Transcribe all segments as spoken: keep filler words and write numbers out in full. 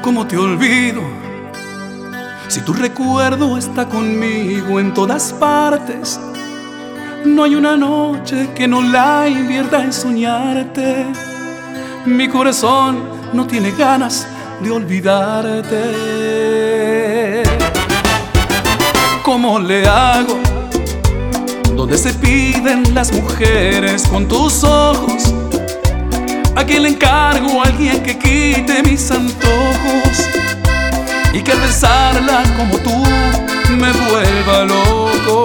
¿Cómo te olvido? Si tu recuerdo está conmigo en todas partes, no hay una noche que no la invierta en soñarte. Mi corazón no tiene ganas de olvidarte. ¿Cómo le hago? ¿Dónde se piden las mujeres con tus ojos? ¿A quién le encargo a alguien que quite mis antojos? Y que al besarla como tú me vuelva loco.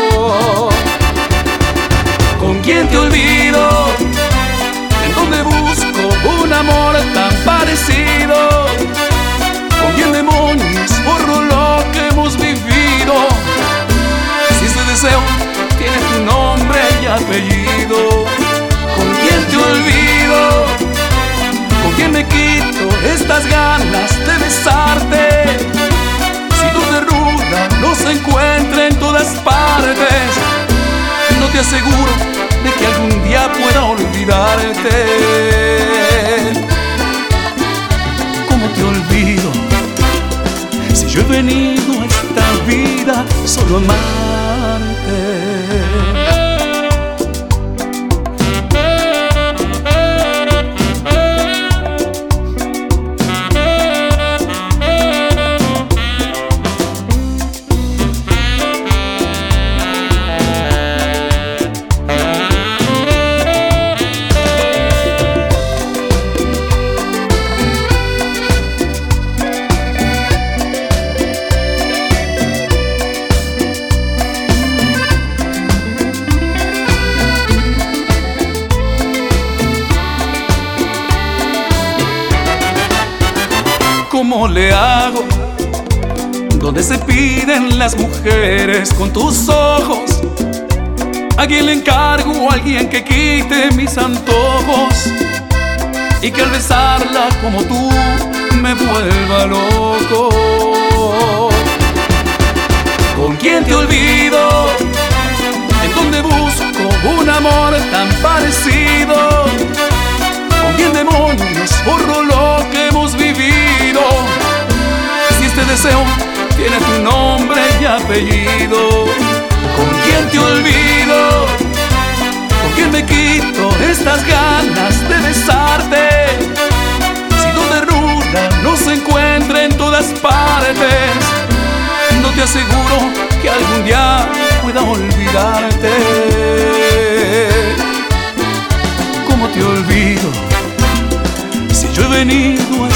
¿Con quién te olvido? ¿En dónde busco un amor tan parecido? ¿Con quién demonios borro lo que hemos vivido? Si ese deseo tiene tu nombre y apellido. ¿Con quién te olvido? ¿Con quién me quito estas ganas de besarte? Si tu ternura no se encuentra en todas partes, no te aseguro de que algún día pueda olvidarte. ¿Cómo te olvido? Si yo he venido a esta vida solo a amarte. ¿Cómo le hago? ¿Dónde se piden las mujeres con tus ojos? ¿A quién le encargo a alguien que quite mis antojos? Y que al besarla como tú me vuelva loco. ¿Con quién te olvido? ¿En dónde busco un amor tan parecido? ¿Con quién demonios borro lo que hemos vivido? Si este deseo tiene tu nombre y apellido. ¿Con quién te olvido? ¿Con quién me quito estas ganas de besarte? Si tu ternura no se encuentra en todas partes, no te aseguro que algún día pueda olvidarte. ¿Cómo te olvido? Si yo he venido